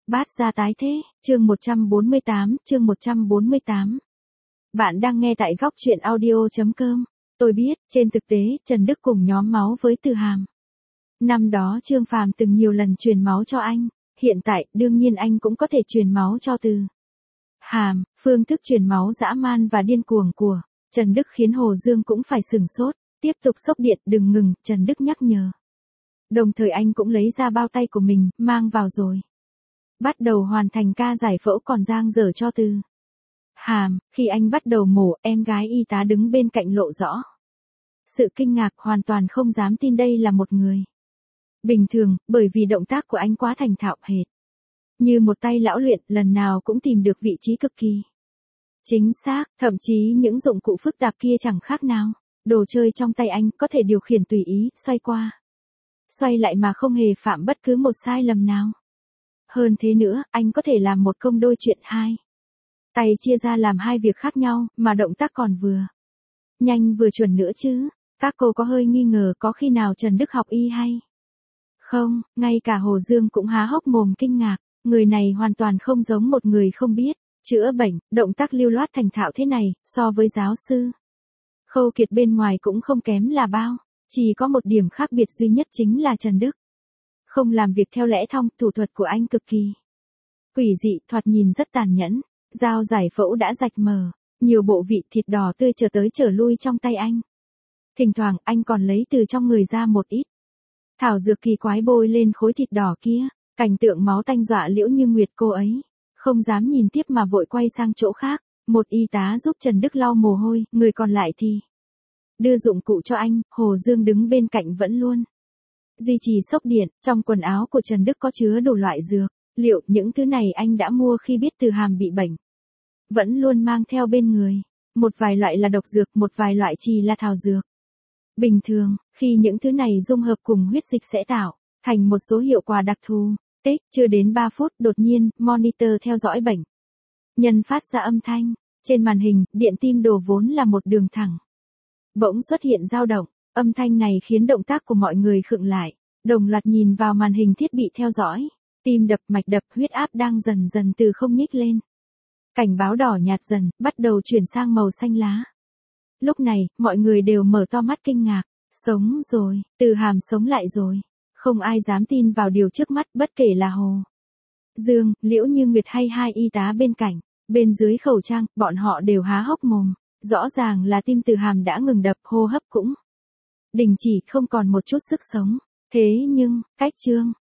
Bát gia tái thế, chương 148, chương 148. Bạn đang nghe tại góc truyện audio.com. Tôi biết, trên thực tế, Trần Đức cùng nhóm máu với Từ Hàm. Năm đó Trương Phàm từng nhiều lần truyền máu cho anh, hiện tại, đương nhiên anh cũng có thể truyền máu cho Từ Hàm. Phương thức truyền máu dã man và điên cuồng của Trần Đức khiến Hồ Dương cũng phải sửng sốt, tiếp tục sốc điện, đừng ngừng, Trần Đức nhắc nhở. Đồng thời anh cũng lấy ra bao tay của mình, mang vào rồi. Bắt đầu hoàn thành ca giải phẫu còn dang dở cho Từ Hàm. Khi anh bắt đầu mổ, em gái y tá đứng bên cạnh lộ rõ sự kinh ngạc, hoàn toàn không dám tin đây là một người bình thường, bởi vì động tác của anh quá thành thạo hệt như một tay lão luyện, lần nào cũng tìm được vị trí cực kỳ chính xác, thậm chí những dụng cụ phức tạp kia chẳng khác nào đồ chơi trong tay anh, có thể điều khiển tùy ý, xoay qua xoay lại mà không hề phạm bất cứ một sai lầm nào. Hơn thế nữa, anh có thể làm một công đôi chuyện hai tay chia ra làm hai việc khác nhau, mà động tác còn vừa nhanh vừa chuẩn nữa chứ. Các cô có hơi nghi ngờ có khi nào Trần Đức học y hay không, ngay cả Hồ Dương cũng há hốc mồm kinh ngạc, người này hoàn toàn không giống một người không biết chữa bệnh, động tác lưu loát thành thạo thế này, so với giáo sư Khâu Kiệt bên ngoài cũng không kém là bao, chỉ có một điểm khác biệt duy nhất chính là Trần Đức không làm việc theo lẽ thông, thủ thuật của anh cực kỳ quỷ dị, thoạt nhìn rất tàn nhẫn. Dao giải phẫu đã rạch mờ, nhiều bộ vị thịt đỏ tươi trở tới trở lui trong tay anh. Thỉnh thoảng anh còn lấy từ trong người ra một ít thảo dược kỳ quái bôi lên khối thịt đỏ kia. Cảnh tượng máu tanh dọa Liễu Như Nguyệt, cô ấy không dám nhìn tiếp mà vội quay sang chỗ khác. Một y tá giúp Trần Đức lau mồ hôi, người còn lại thì đưa dụng cụ cho anh. Hồ Dương đứng bên cạnh vẫn luôn duy trì sốc điện. Trong quần áo của Trần Đức có chứa đủ loại dược. Liệu những thứ này anh đã mua khi biết Từ Hàm bị bệnh? Vẫn luôn mang theo bên người. Một vài loại là độc dược, một vài loại chỉ là thảo dược. Bình thường, khi những thứ này dung hợp cùng huyết dịch sẽ tạo thành một số hiệu quả đặc thù. Tích, chưa đến 3 phút, đột nhiên, monitor theo dõi bệnh nhân phát ra âm thanh. Trên màn hình, điện tim đồ vốn là một đường thẳng bỗng xuất hiện dao động. Âm thanh này khiến động tác của mọi người khựng lại, đồng loạt nhìn vào màn hình thiết bị theo dõi. Tim đập, mạch đập, huyết áp đang dần dần từ không nhích lên. Cảnh báo đỏ nhạt dần, bắt đầu chuyển sang màu xanh lá. Lúc này, mọi người đều mở to mắt kinh ngạc. Sống rồi, Từ Hàm sống lại rồi. Không ai dám tin vào điều trước mắt, bất kể là Hồ Dương, Liễu Như Nguyệt hay hai y tá bên cạnh. Bên dưới khẩu trang, bọn họ đều há hốc mồm. Rõ ràng là tim Từ Hàm đã ngừng đập, hô hấp cũng đình chỉ, không còn một chút sức sống. Thế nhưng, cách Trương